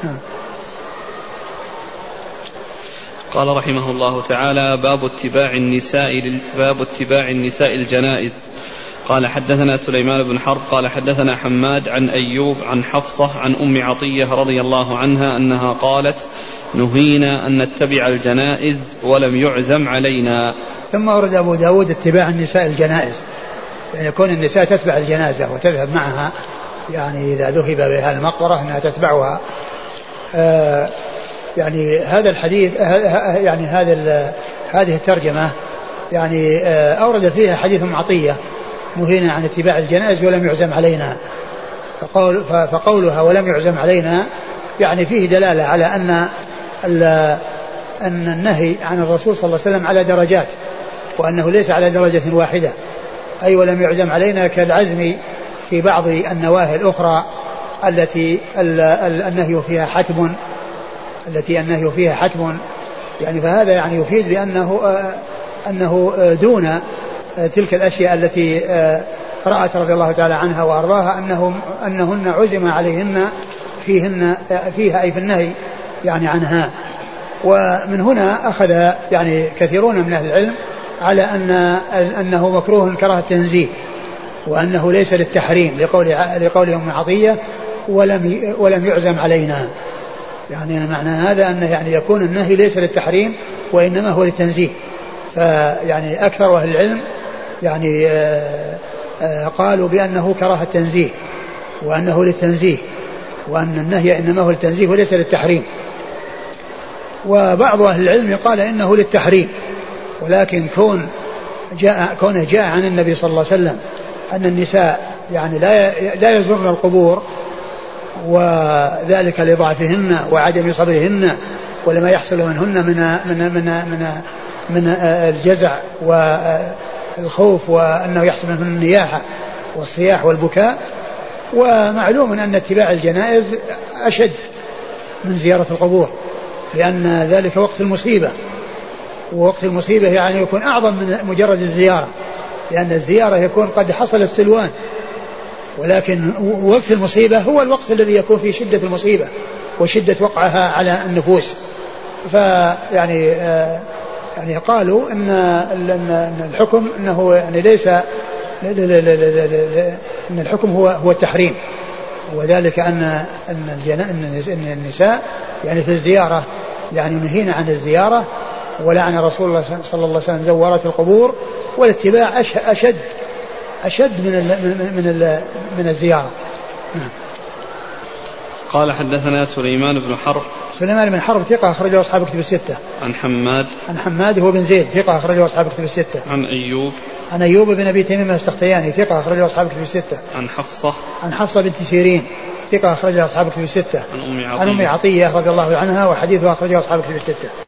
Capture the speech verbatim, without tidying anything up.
قال رحمه الله تعالى: باب اتباع النساء باب اتباع النساء الجنائز. قال حدثنا سليمان بن حرب قال حدثنا حماد عن أيوب عن حفصة عن أم عطية رضي الله عنها أنها قالت: نهينا أن نتبع الجنائز ولم يعزم علينا. ثم ورد أبو داود اتباع النساء الجنائز، يعني يكون النساء تتبع الجنازة وتذهب معها، يعني إذا ذهب بها المقبرة أنها تتبعها. آه يعني هذا الحديث آه يعني هذا هذه الترجمة يعني آه أورد فيها حديث أم عطية: نهينا عن اتباع الجنائز ولم يعزم علينا. فقول فقولها ولم يعزم علينا يعني فيه دلالة على أن أن النهي عن الرسول صلى الله عليه وسلم على درجات، وأنه ليس على درجة واحدة، أي ولم يعزم علينا كالعزم في بعض النواهي الأخرى التي النهي فيها حتم التي النهي فيها حتم يعني فهذا يعني يفيد بأنه أنه دون تلك الأشياء التي رأت رضي الله تعالى عنها وأرضاها أنهم أنهن عزم عليهن فيهن فيها أي في النهي يعني عنها. ومن هنا أخذ يعني كثيرون من أهل العلم على أن أنه مكروه كراهة تنزيه، وأنه ليس للتحريم لقول لقول أم عطية ولم ولم يعزم علينا. يعني معنى هذا أنه يعني يكون النهي ليس للتحريم وإنما هو للتنزيه. فيعني أكثر أهل العلم يعني آآ آآ قالوا بأنه كراهة تنزيه وأنه للتنزيه، وأن النهي إنما هو للتنزيه وليس للتحريم. وبعض أهل العلم قال إنه للتحريم، ولكن كون جاء كونه جاء عن النبي صلى الله عليه وسلم أن النساء يعني لا لا يزورن القبور، وذلك لضعفهن وعدم صبرهن ولما يحصل منهن من من من من, من الجزع والخوف، وأنه يحصل منهن النياحة والصياح والبكاء. ومعلوم أن اتباع الجنائز أشد من زيارة القبور، لأن ذلك وقت المصيبة، ووقت المصيبة يعني يكون أعظم من مجرد الزيارة، لأن الزيارة يكون قد حصل السلوان، ولكن وقت المصيبة هو الوقت الذي يكون فيه شدة المصيبة وشدة وقعها على النفوس. فيعني آه يعني قالوا إن, إن الحكم إنه يعني ليس إن الحكم هو هو التحريم، وذلك أن أن أن النساء يعني في الزيارة يعني نهينا عن الزيارة، ولعن رسول الله صلى الله عليه وسلم زوارات القبور، والاتباع أشد أشد من من من الزيارة. قال حدثنا سليمان بن حرب سليمان بن حرب ثقة أخرجه أصحاب كتب الستة. عن حماد عن حماد هو بن زيد ثقة أخرجه أصحاب كتب الستة. عن أيوب عن أيوب بن أبي تميم السختياني ثقة أخرجه أصحاب كتب الستة. عن حفصة عن حفصة بنت سيرين ثقة أخرجه أصحاب كتب الستة. عن أم عطية عن أم عطية رضي الله عنها وحديثها أخرجه أصحاب كتب الستة.